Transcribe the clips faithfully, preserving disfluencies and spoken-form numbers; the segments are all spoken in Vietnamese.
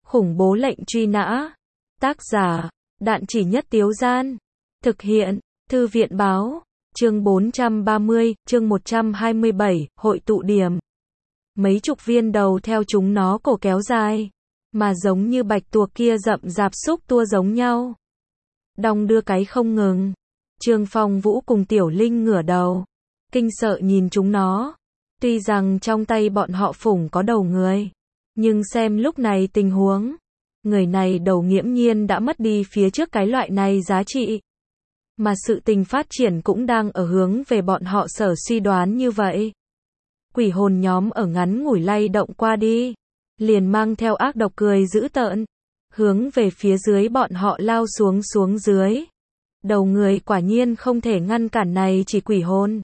Khủng bố lệnh truy nã. Tác giả, Đạn Chỉ Nhất Tiếu Gian. Thực hiện, Thư viện báo. Chương bốn trăm ba mươi, chương một trăm hai mươi bảy, hội tụ điểm. Mấy chục viên đầu theo chúng nó cổ kéo dài, mà giống như bạch tuộc kia rậm rạp xúc tua giống nhau. Đong đưa cái không ngừng. Trương Phong Vũ cùng Tiểu Linh ngửa đầu, kinh sợ nhìn chúng nó. Tuy rằng trong tay bọn họ phủng có đầu người, nhưng xem lúc này tình huống, người này đầu nghiễm nhiên đã mất đi phía trước cái loại này giá trị. Mà sự tình phát triển cũng đang ở hướng về bọn họ sở suy đoán như vậy. Quỷ hồn nhóm ở ngắn ngủi lay động qua đi, liền mang theo ác độc cười dữ tợn, hướng về phía dưới bọn họ lao xuống xuống dưới. Đầu người quả nhiên không thể ngăn cản này chỉ quỷ hồn.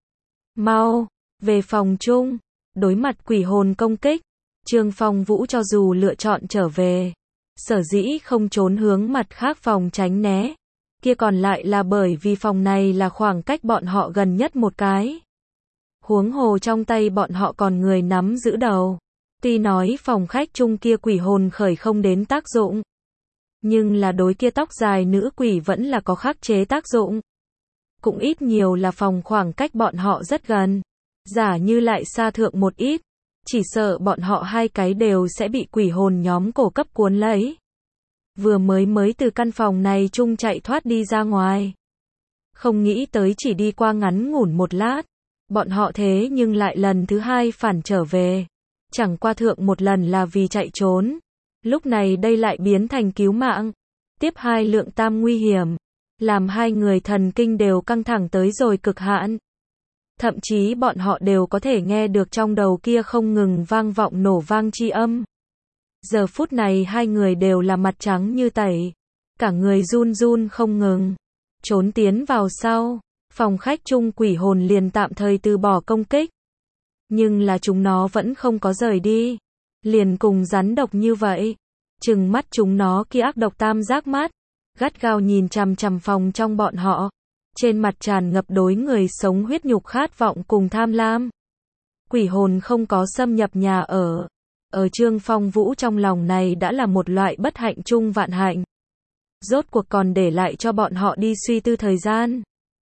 Mau, về phòng chung, đối mặt quỷ hồn công kích, Trương Phong Vũ cho dù lựa chọn trở về, sở dĩ không trốn hướng mặt khác phòng tránh né, kia còn lại là bởi vì phòng này là khoảng cách bọn họ gần nhất một cái. Huống hồ trong tay bọn họ còn người nắm giữ đầu. Tuy nói phòng khách chung kia quỷ hồn khởi không đến tác dụng, nhưng là đối kia tóc dài nữ quỷ vẫn là có khắc chế tác dụng. Cũng ít nhiều là phòng khoảng cách bọn họ rất gần. Giả như lại xa thượng một ít, chỉ sợ bọn họ hai cái đều sẽ bị quỷ hồn nhóm cổ cấp cuốn lấy. Vừa mới mới từ căn phòng này chung chạy thoát đi ra ngoài. Không nghĩ tới chỉ đi qua ngắn ngủn một lát, bọn họ thế nhưng lại lần thứ hai phản trở về. Chẳng qua thượng một lần là vì chạy trốn, lúc này đây lại biến thành cứu mạng. Tiếp hai lượng tam nguy hiểm, làm hai người thần kinh đều căng thẳng tới rồi cực hạn. Thậm chí bọn họ đều có thể nghe được trong đầu kia không ngừng vang vọng nổ vang chi âm. Giờ phút này hai người đều là mặt trắng như tẩy, cả người run run không ngừng. Trốn tiến vào sau, phòng khách chung quỷ hồn liền tạm thời từ bỏ công kích. Nhưng là chúng nó vẫn không có rời đi, liền cùng rắn độc như vậy. Trừng mắt chúng nó kia ác độc tam giác mắt, gắt gao nhìn chằm chằm phòng trong bọn họ. Trên mặt tràn ngập đối người sống huyết nhục khát vọng cùng tham lam. Quỷ hồn không có xâm nhập nhà ở. Ở Trương Phong Vũ trong lòng này đã là một loại bất hạnh chung vạn hạnh. Rốt cuộc còn để lại cho bọn họ đi suy tư thời gian.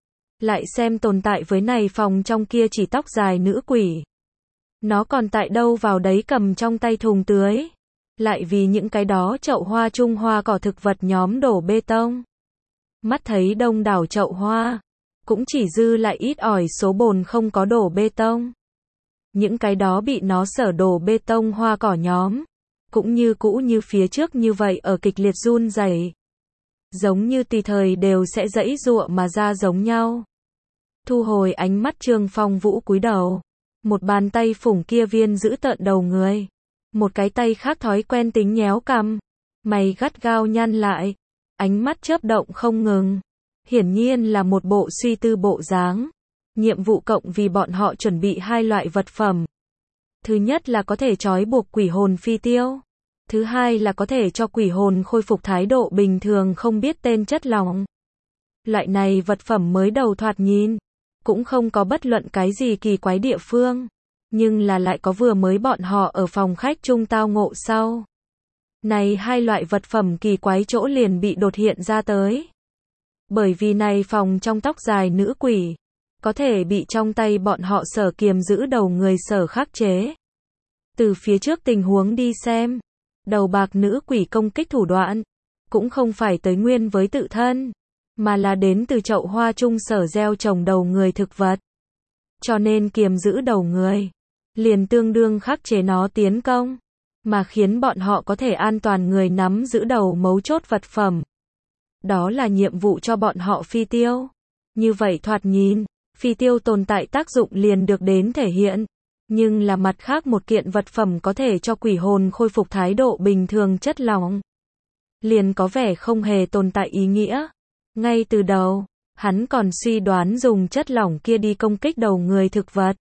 Lại xem tồn tại với này phòng trong kia chỉ tóc dài nữ quỷ. Nó còn tại đâu vào đấy cầm trong tay thùng tưới. Lại vì những cái đó chậu hoa chung hoa cỏ thực vật nhóm đổ bê tông. Mắt thấy đông đảo chậu hoa, cũng chỉ dư lại ít ỏi số bồn không có đổ bê tông. Những cái đó bị nó sở đổ bê tông hoa cỏ nhóm, cũng như cũ như phía trước như vậy ở kịch liệt run rẩy, giống như tùy thời đều sẽ giãy giụa mà ra giống nhau. Thu hồi ánh mắt Trương Phong Vũ cúi đầu, một bàn tay phủng kia viên giữ tợn đầu người, một cái tay khác thói quen tính nhéo cằm, mày gắt gao nhăn lại, ánh mắt chớp động không ngừng, hiển nhiên là một bộ suy tư bộ dáng. Nhiệm vụ cộng vì bọn họ chuẩn bị hai loại vật phẩm. Thứ nhất là có thể trói buộc quỷ hồn phi tiêu. Thứ hai là có thể cho quỷ hồn khôi phục thái độ bình thường không biết tên chất lỏng. Loại này vật phẩm mới đầu thoạt nhìn, cũng không có bất luận cái gì kỳ quái địa phương. Nhưng là lại có vừa mới bọn họ ở phòng khách chung tao ngộ sau. Này hai loại vật phẩm kỳ quái chỗ liền bị đột hiện ra tới. Bởi vì này phòng trong tóc dài nữ quỷ, có thể bị trong tay bọn họ sở kiềm giữ đầu người sở khắc chế. Từ phía trước tình huống đi xem, đầu bạc nữ quỷ công kích thủ đoạn, cũng không phải tới nguyên với tự thân, mà là đến từ chậu hoa chung sở gieo trồng đầu người thực vật. Cho nên kiềm giữ đầu người, liền tương đương khắc chế nó tiến công, mà khiến bọn họ có thể an toàn người nắm giữ đầu mấu chốt vật phẩm. Đó là nhiệm vụ cho bọn họ phi tiêu. Như vậy thoạt nhìn, phi tiêu tồn tại tác dụng liền được đến thể hiện, nhưng là mặt khác một kiện vật phẩm có thể cho quỷ hồn khôi phục thái độ bình thường chất lỏng, liền có vẻ không hề tồn tại ý nghĩa. Ngay từ đầu, hắn còn suy đoán dùng chất lỏng kia đi công kích đầu người thực vật,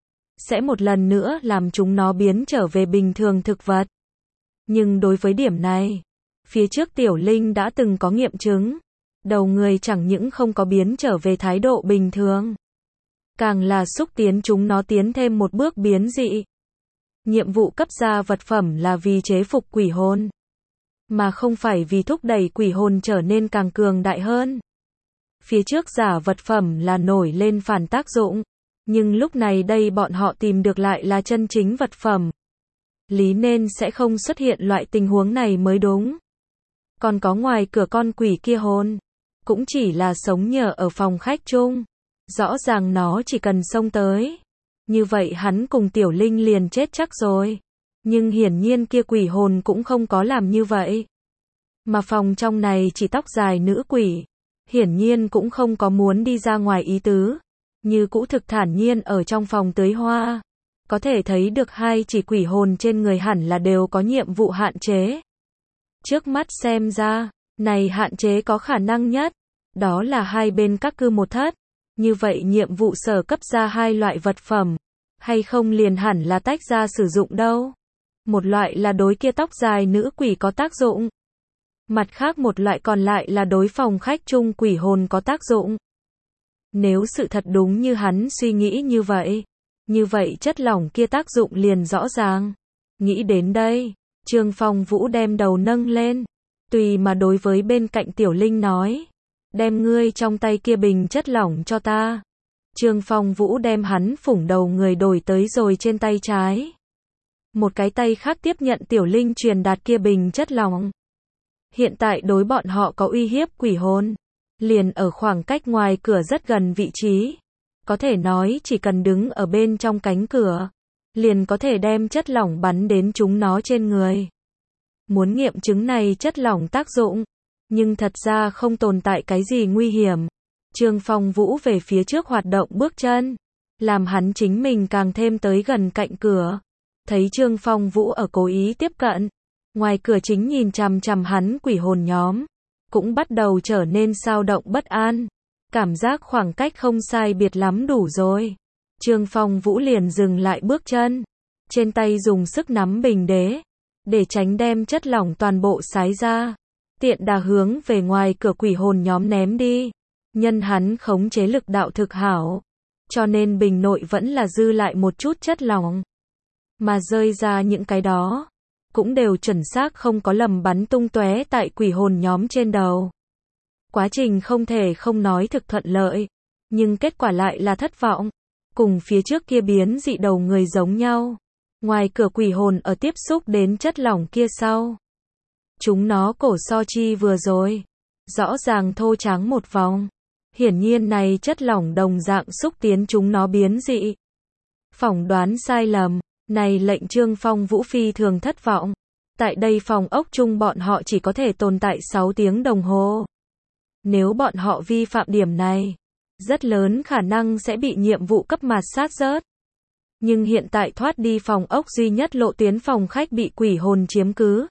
sẽ một lần nữa làm chúng nó biến trở về bình thường thực vật. Nhưng đối với điểm này, phía trước Tiểu Linh đã từng có nghiệm chứng, đầu người chẳng những không có biến trở về thái độ bình thường, càng là xúc tiến chúng nó tiến thêm một bước biến dị. Nhiệm vụ cấp ra vật phẩm là vì chế phục quỷ hồn, mà không phải vì thúc đẩy quỷ hồn trở nên càng cường đại hơn. Phía trước giả vật phẩm là nổi lên phản tác dụng, nhưng lúc này đây bọn họ tìm được lại là chân chính vật phẩm. Lý nên sẽ không xuất hiện loại tình huống này mới đúng. Còn có ngoài cửa con quỷ kia hồn, cũng chỉ là sống nhờ ở phòng khách chung. Rõ ràng nó chỉ cần xông tới. Như vậy hắn cùng Tiểu Linh liền chết chắc rồi. Nhưng hiển nhiên kia quỷ hồn cũng không có làm như vậy. Mà phòng trong này chỉ tóc dài nữ quỷ. Hiển nhiên cũng không có muốn đi ra ngoài ý tứ. Như cũ thực thản nhiên ở trong phòng tưới hoa. Có thể thấy được hai chỉ quỷ hồn trên người hẳn là đều có nhiệm vụ hạn chế. Trước mắt xem ra, này hạn chế có khả năng nhất. Đó là hai bên các cư một thất. Như vậy nhiệm vụ sở cấp ra hai loại vật phẩm. Hay không liền hẳn là tách ra sử dụng đâu. Một loại là đối kia tóc dài nữ quỷ có tác dụng. Mặt khác một loại còn lại là đối phòng khách chung quỷ hồn có tác dụng. Nếu sự thật đúng như hắn suy nghĩ như vậy, như vậy chất lỏng kia tác dụng liền rõ ràng. Nghĩ đến đây, Trương Phong Vũ đem đầu nâng lên, tùy mà đối với bên cạnh Tiểu Linh nói, đem ngươi trong tay kia bình chất lỏng cho ta. Trương Phong Vũ đem hắn phủng đầu người đổi tới rồi trên tay trái. Một cái tay khác tiếp nhận Tiểu Linh truyền đạt kia bình chất lỏng. Hiện tại đối bọn họ có uy hiếp quỷ hồn, liền ở khoảng cách ngoài cửa rất gần vị trí. Có thể nói chỉ cần đứng ở bên trong cánh cửa, liền có thể đem chất lỏng bắn đến chúng nó trên người. Muốn nghiệm chứng này chất lỏng tác dụng, nhưng thật ra không tồn tại cái gì nguy hiểm. Trương Phong Vũ về phía trước hoạt động bước chân, làm hắn chính mình càng thêm tới gần cạnh cửa. Thấy Trương Phong Vũ ở cố ý tiếp cận, ngoài cửa chính nhìn chằm chằm hắn quỷ hồn nhóm, cũng bắt đầu trở nên xao động bất an. Cảm giác khoảng cách không sai biệt lắm đủ rồi. Trương Phong Vũ liền dừng lại bước chân, trên tay dùng sức nắm bình đế, để tránh đem chất lỏng toàn bộ xái ra. Tiện đà hướng về ngoài cửa quỷ hồn nhóm ném đi. Nhân hắn khống chế lực đạo thực hảo, cho nên bình nội vẫn là dư lại một chút chất lỏng. Mà rơi ra những cái đó, cũng đều chuẩn xác không có lầm bắn tung tóe tại quỷ hồn nhóm trên đầu. Quá trình không thể không nói thực thuận lợi, nhưng kết quả lại là thất vọng. Cùng phía trước kia biến dị đầu người giống nhau. Ngoài cửa quỷ hồn ở tiếp xúc đến chất lỏng kia sau, chúng nó cổ so chi vừa rồi, rõ ràng thô trắng một vòng. Hiển nhiên này chất lỏng đồng dạng xúc tiến chúng nó biến dị. Phỏng đoán sai lầm, này lệnh Trương Phong Vũ phi thường thất vọng. Tại đây phòng ốc chung bọn họ chỉ có thể tồn tại sáu tiếng đồng hồ. Nếu bọn họ vi phạm điểm này, rất lớn khả năng sẽ bị nhiệm vụ cấp mạt sát rớt. Nhưng hiện tại thoát đi phòng ốc duy nhất lộ tuyến phòng khách bị quỷ hồn chiếm cứ.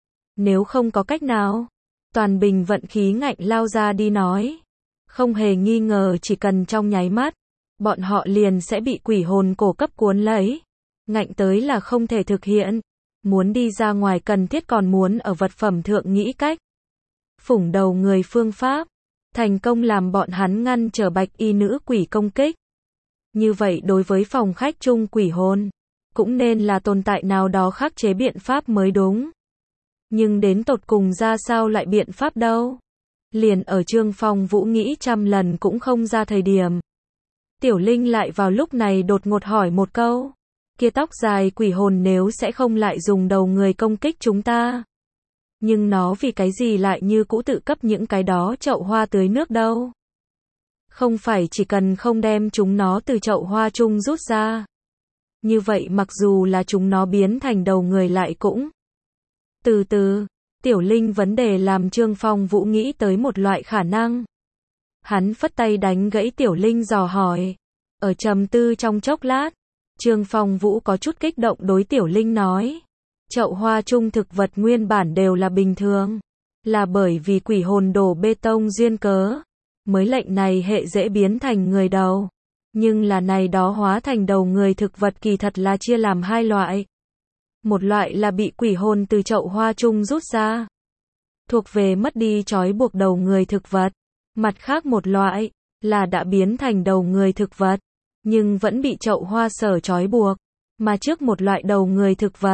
Nếu không có cách nào, toàn bình vận khí ngạnh lao ra đi nói. Không hề nghi ngờ chỉ cần trong nháy mắt, bọn họ liền sẽ bị quỷ hồn cổ cấp cuốn lấy. Ngạnh tới là không thể thực hiện. Muốn đi ra ngoài cần thiết còn muốn ở vật phẩm thượng nghĩ cách. Phủng đầu người phương pháp, thành công làm bọn hắn ngăn trở bạch y nữ quỷ công kích. Như vậy đối với phòng khách chung quỷ hồn, cũng nên là tồn tại nào đó khắc chế biện pháp mới đúng. Nhưng đến tột cùng ra sao lại biện pháp đâu? Liền ở Trương Phong Vũ nghĩ trăm lần cũng không ra thời điểm. Tiểu Linh lại vào lúc này đột ngột hỏi một câu. Kia tóc dài quỷ hồn nếu sẽ không lại dùng đầu người công kích chúng ta. Nhưng nó vì cái gì lại như cũ tự cấp những cái đó chậu hoa tưới nước đâu? Không phải chỉ cần không đem chúng nó từ chậu hoa chung rút ra. Như vậy mặc dù là chúng nó biến thành đầu người lại cũng. Từ từ, Tiểu Linh vấn đề làm Trương Phong Vũ nghĩ tới một loại khả năng. Hắn phất tay đánh gãy Tiểu Linh dò hỏi. Ở trầm tư trong chốc lát, Trương Phong Vũ có chút kích động đối Tiểu Linh nói. Chậu hoa chung thực vật nguyên bản đều là bình thường. Là bởi vì quỷ hồn đổ bê tông duyên cớ. Mới lệnh này hệ dễ biến thành người đầu. Nhưng là này đó hóa thành đầu người thực vật kỳ thật là chia làm hai loại. Một loại là bị quỷ hồn từ chậu hoa chung rút ra. Thuộc về mất đi trói buộc đầu người thực vật. Mặt khác một loại là đã biến thành đầu người thực vật. Nhưng vẫn bị chậu hoa sở trói buộc. Mà trước một loại đầu người thực vật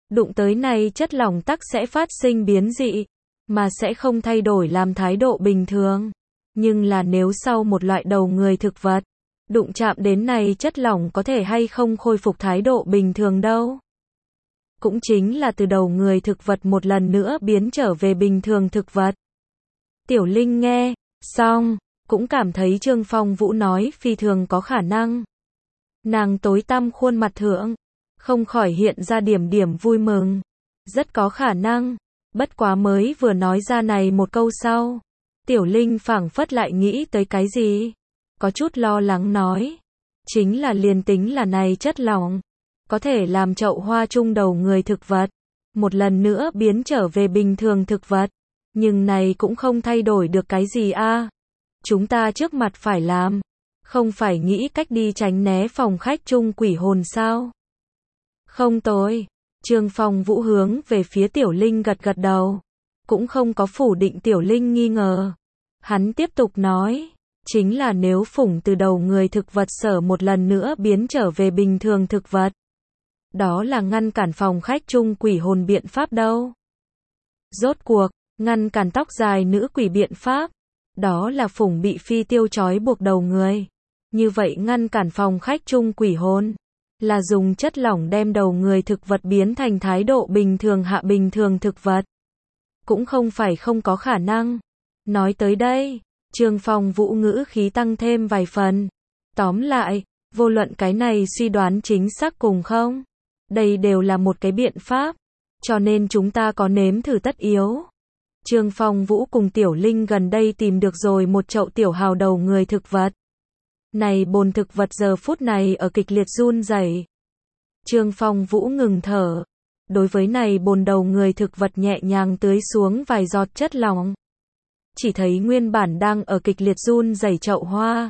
đụng tới này chất lỏng tắc sẽ phát sinh biến dị, mà sẽ không thay đổi làm thái độ bình thường. Nhưng là nếu sau một loại đầu người thực vật, đụng chạm đến này chất lỏng có thể hay không khôi phục thái độ bình thường đâu. Cũng chính là từ đầu người thực vật một lần nữa biến trở về bình thường thực vật. Tiểu Linh nghe xong, cũng cảm thấy Trương Phong Vũ nói phi thường có khả năng. Nàng tối tăm khuôn mặt thượng, không khỏi hiện ra điểm điểm vui mừng. Rất có khả năng, bất quá mới vừa nói ra này một câu sau. Tiểu Linh phảng phất lại nghĩ tới cái gì? Có chút lo lắng nói. Chính là liền tính là này chất lỏng, có thể làm chậu hoa chung đầu người thực vật, một lần nữa biến trở về bình thường thực vật. Nhưng này cũng không thay đổi được cái gì a. Chúng ta trước mặt phải làm, không phải nghĩ cách đi tránh né phòng khách chung quỷ hồn sao? Không tồi. Trương Phong Vũ hướng về phía Tiểu Linh gật gật đầu, cũng không có phủ định Tiểu Linh nghi ngờ. Hắn tiếp tục nói, chính là nếu phủng từ đầu người thực vật sở một lần nữa biến trở về bình thường thực vật, đó là ngăn cản phòng khách chung quỷ hồn biện pháp đâu. Rốt cuộc, ngăn cản tóc dài nữ quỷ biện pháp, đó là phủng bị phi tiêu trói buộc đầu người. Như vậy ngăn cản phòng khách chung quỷ hồn, là dùng chất lỏng đem đầu người thực vật biến thành thái độ bình thường hạ bình thường thực vật. Cũng không phải không có khả năng. Nói tới đây, Trương Phong Vũ ngữ khí tăng thêm vài phần. Tóm lại, vô luận cái này suy đoán chính xác cùng không, đây đều là một cái biện pháp, cho nên chúng ta có nếm thử tất yếu. Trương Phong Vũ cùng Tiểu Linh gần đây tìm được rồi một chậu tiểu hào đầu người thực vật. Này bồn thực vật giờ phút này ở kịch liệt run rẩy. Trương Phong Vũ ngừng thở. Đối với này bồn đầu người thực vật nhẹ nhàng tưới xuống vài giọt chất lỏng. Chỉ thấy nguyên bản đang ở kịch liệt run rẩy chậu hoa.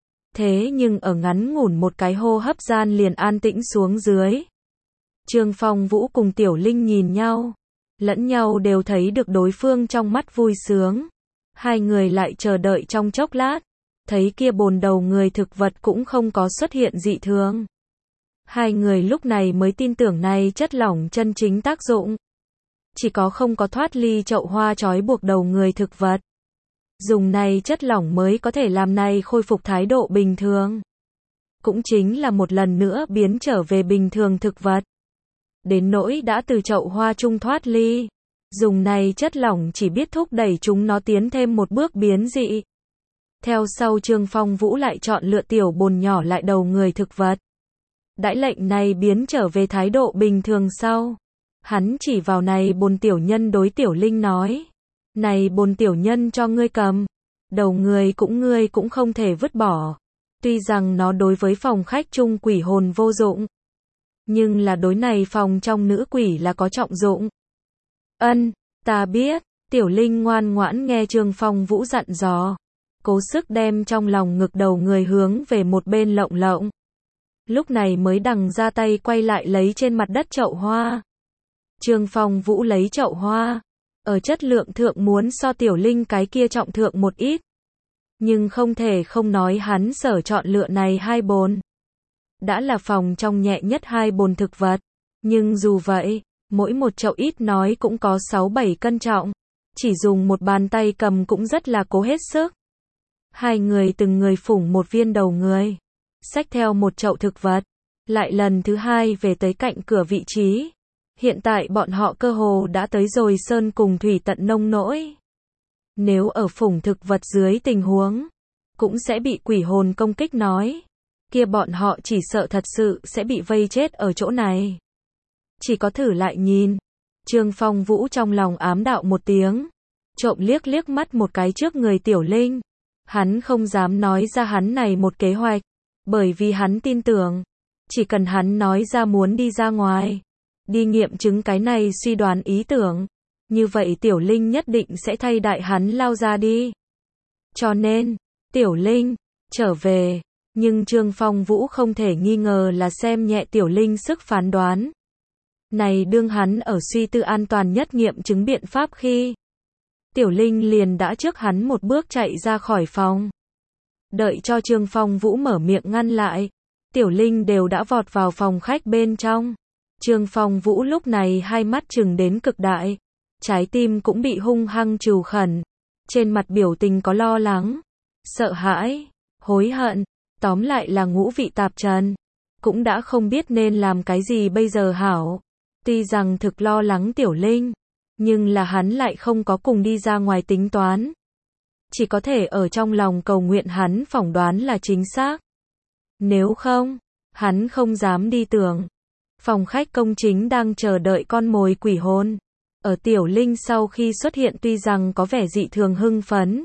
Thế nhưng ở ngắn ngủn một cái hô hấp gian liền an tĩnh xuống dưới. Trương Phong Vũ cùng Tiểu Linh nhìn nhau, lẫn nhau đều thấy được đối phương trong mắt vui sướng. Hai người lại chờ đợi trong chốc lát, thấy kia bồn đầu người thực vật cũng không có xuất hiện dị thường. Hai người lúc này mới tin tưởng này chất lỏng chân chính tác dụng. Chỉ có không có thoát ly chậu hoa trói buộc đầu người thực vật. Dùng này chất lỏng mới có thể làm này khôi phục thái độ bình thường. Cũng chính là một lần nữa biến trở về bình thường thực vật. Đến nỗi đã từ chậu hoa chung thoát ly, dùng này chất lỏng chỉ biết thúc đẩy chúng nó tiến thêm một bước biến dị. Theo sau Trương Phong Vũ lại chọn lựa tiểu bồn nhỏ lại đầu người thực vật. Đãi lệnh này biến trở về thái độ bình thường sau. Hắn chỉ vào này bồn tiểu nhân đối Tiểu Linh nói. Này bồn tiểu nhân cho ngươi cầm. Đầu người cũng ngươi cũng không thể vứt bỏ. Tuy rằng nó đối với phòng khách chung quỷ hồn vô dụng. Nhưng là đối này phòng trong nữ quỷ là có trọng dụng. Ân, ta biết. Tiểu Linh ngoan ngoãn nghe Trương Phong Vũ dặn dò. Cố sức đem trong lòng ngực đầu người hướng về một bên lộng lộng. Lúc này mới đằng ra tay quay lại lấy trên mặt đất chậu hoa. Trương Phong Vũ lấy chậu hoa, ở chất lượng thượng muốn so Tiểu Linh cái kia trọng thượng một ít. Nhưng không thể không nói hắn sở chọn lựa này hai bồn. Đã là phòng trong nhẹ nhất hai bồn thực vật. Nhưng dù vậy, mỗi một chậu ít nói cũng có sáu bảy cân trọng. Chỉ dùng một bàn tay cầm cũng rất là cố hết sức. Hai người từng người phủng một viên đầu người. Xách theo một chậu thực vật. Lại lần thứ hai về tới cạnh cửa vị trí. Hiện tại bọn họ cơ hồ đã tới rồi sơn cùng thủy tận nông nỗi. Nếu ở phủng thực vật dưới tình huống, cũng sẽ bị quỷ hồn công kích nói. Kia bọn họ chỉ sợ thật sự sẽ bị vây chết ở chỗ này. Chỉ có thử lại nhìn. Trương Phong Vũ trong lòng ám đạo một tiếng. Trộm liếc liếc mắt một cái trước người Tiểu Linh. Hắn không dám nói ra hắn này một kế hoạch. Bởi vì hắn tin tưởng. Chỉ cần hắn nói ra muốn đi ra ngoài. Đi nghiệm chứng cái này suy đoán ý tưởng. Như vậy Tiểu Linh nhất định sẽ thay đại hắn lao ra đi. Cho nên, Tiểu Linh, trở về. Nhưng Trương Phong Vũ không thể nghi ngờ là xem nhẹ Tiểu Linh sức phán đoán. Này đương hắn ở suy tư an toàn nhất nghiệm chứng biện pháp khi. Tiểu Linh liền đã trước hắn một bước chạy ra khỏi phòng. Đợi cho Trương Phong Vũ mở miệng ngăn lại. Tiểu Linh đều đã vọt vào phòng khách bên trong. Trương Phong Vũ lúc này hai mắt trừng đến cực đại, trái tim cũng bị hung hăng trù khẩn, trên mặt biểu tình có lo lắng, sợ hãi, hối hận, tóm lại là ngũ vị tạp trần, cũng đã không biết nên làm cái gì bây giờ hảo. Tuy rằng thực lo lắng Tiểu Linh, nhưng là hắn lại không có cùng đi ra ngoài tính toán. Chỉ có thể ở trong lòng cầu nguyện hắn phỏng đoán là chính xác. Nếu không, hắn không dám đi tưởng. Phòng khách công chính đang chờ đợi con mồi quỷ hồn. Ở Tiểu Linh sau khi xuất hiện tuy rằng có vẻ dị thường hưng phấn,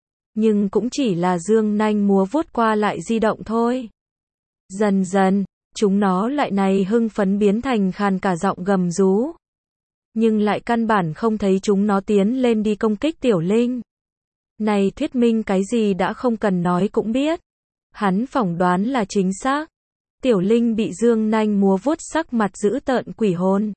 nhưng cũng chỉ là dương nanh múa vuốt qua lại di động thôi. Dần dần, chúng nó lại này hưng phấn biến thành khàn cả giọng gầm rú. Nhưng lại căn bản không thấy chúng nó tiến lên đi công kích Tiểu Linh. Này thuyết minh cái gì đã không cần nói cũng biết. Hắn phỏng đoán là chính xác. Tiểu Linh bị dương nanh múa vuốt sắc mặt dữ tợn quỷ hồn.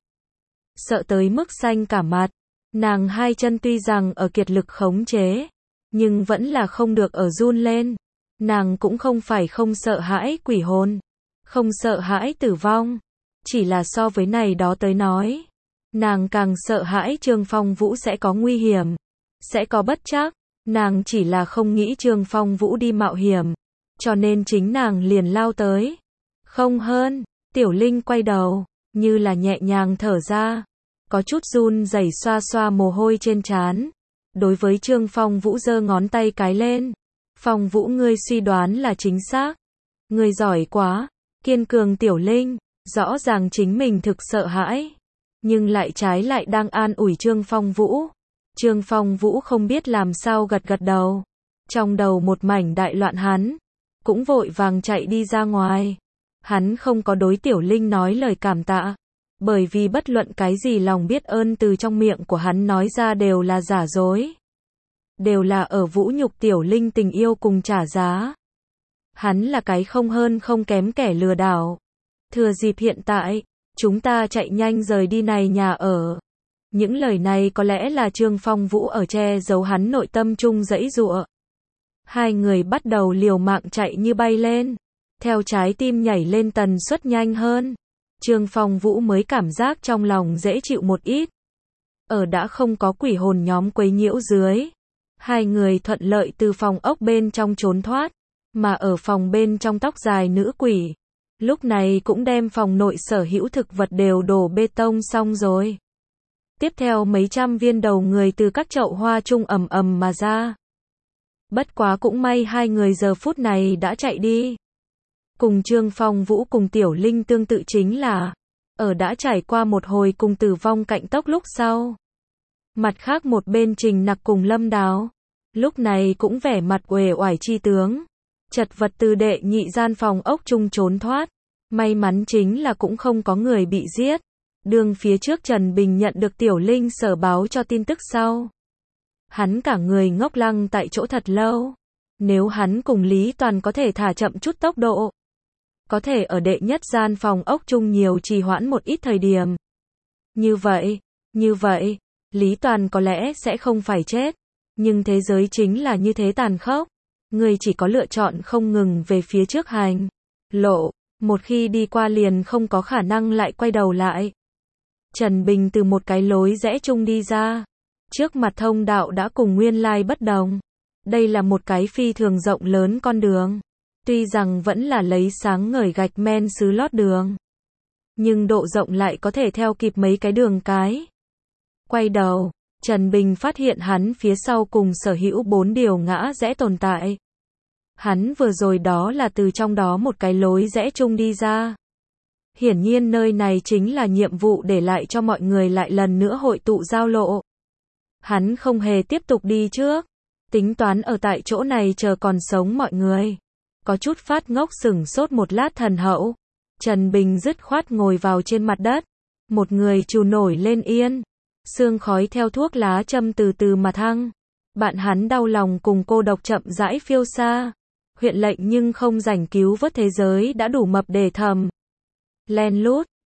Sợ tới mức xanh cả mặt. Nàng hai chân tuy rằng ở kiệt lực khống chế, nhưng vẫn là không được ở run lên. Nàng cũng không phải không sợ hãi quỷ hồn, không sợ hãi tử vong. Chỉ là so với này đó tới nói, nàng càng sợ hãi Trương Phong Vũ sẽ có nguy hiểm, sẽ có bất trắc. Nàng chỉ là không nghĩ Trương Phong Vũ đi mạo hiểm, cho nên chính nàng liền lao tới. Không hơn, Tiểu Linh quay đầu, như là nhẹ nhàng thở ra, có chút run rẩy xoa xoa mồ hôi trên trán. Đối với Trương Phong Vũ giơ ngón tay cái lên. Phong Vũ ngươi suy đoán là chính xác. Ngươi giỏi quá, kiên cường Tiểu Linh, rõ ràng chính mình thực sợ hãi, nhưng lại trái lại đang an ủi Trương Phong Vũ. Trương Phong Vũ không biết làm sao gật gật đầu. Trong đầu một mảnh đại loạn hắn, cũng vội vàng chạy đi ra ngoài. Hắn không có đối Tiểu Linh nói lời cảm tạ, bởi vì bất luận cái gì lòng biết ơn từ trong miệng của hắn nói ra đều là giả dối. Đều là ở vũ nhục Tiểu Linh tình yêu cùng trả giá. Hắn là cái không hơn không kém kẻ lừa đảo. Thừa dịp hiện tại, chúng ta chạy nhanh rời đi này nhà ở. Những lời này có lẽ là Trương Phong Vũ ở che giấu hắn nội tâm chung dãy dụa. Hai người bắt đầu liều mạng chạy như bay lên, theo trái tim nhảy lên tần suất nhanh hơn. Trương Phong Vũ mới cảm giác trong lòng dễ chịu một ít. Ở đã không có quỷ hồn nhóm quấy nhiễu dưới, hai người thuận lợi từ phòng ốc bên trong trốn thoát, mà ở phòng bên trong tóc dài nữ quỷ, lúc này cũng đem phòng nội sở hữu thực vật đều đổ bê tông xong rồi. Tiếp theo mấy trăm viên đầu người từ các chậu hoa chung ầm ầm mà ra. Bất quá cũng may hai người giờ phút này đã chạy đi. Cùng Trương Phong Vũ cùng Tiểu Linh tương tự chính là, ở đã trải qua một hồi cùng tử vong cạnh tốc lúc sau. Mặt khác một bên Trình Nặc cùng Lâm Đào, lúc này cũng vẻ mặt uể oải chi tướng, chật vật từ đệ nhị gian phòng ốc chung trốn thoát. May mắn chính là cũng không có người bị giết. Đường phía trước Trần Bình nhận được Tiểu Linh sở báo cho tin tức sau. Hắn cả người ngốc lăng tại chỗ thật lâu. Nếu hắn cùng Lý Toàn có thể thả chậm chút tốc độ, có thể ở đệ nhất gian phòng ốc chung nhiều trì hoãn một ít thời điểm. Như vậy, như vậy, Lý Toàn có lẽ sẽ không phải chết. Nhưng thế giới chính là như thế tàn khốc. Người chỉ có lựa chọn không ngừng về phía trước hành lộ. Một khi đi qua liền không có khả năng lại quay đầu lại. Trần Bình từ một cái lối rẽ chung đi ra. Trước mặt thông đạo đã cùng nguyên lai bất đồng. Đây là một cái phi thường rộng lớn con đường. Tuy rằng vẫn là lấy sáng ngời gạch men sứ lót đường, nhưng độ rộng lại có thể theo kịp mấy cái đường cái. Quay đầu, Trần Bình phát hiện hắn phía sau cùng sở hữu bốn điều ngã rẽ tồn tại. Hắn vừa rồi đó là từ trong đó một cái lối rẽ chung đi ra. Hiển nhiên nơi này chính là nhiệm vụ để lại cho mọi người lại lần nữa hội tụ giao lộ. Hắn không hề tiếp tục đi trước, tính toán ở tại chỗ này chờ còn sống mọi người. Có chút phát ngốc sửng sốt một lát thần hậu. Trần Bình dứt khoát ngồi vào trên mặt đất. Một người trù nổi lên yên. Sương khói theo thuốc lá châm từ từ mà thăng. Bạn hắn đau lòng cùng cô độc chậm rãi phiêu xa. Huyện lệnh nhưng không rảnh cứu vớt thế giới đã đủ mập để thầm. Len lút,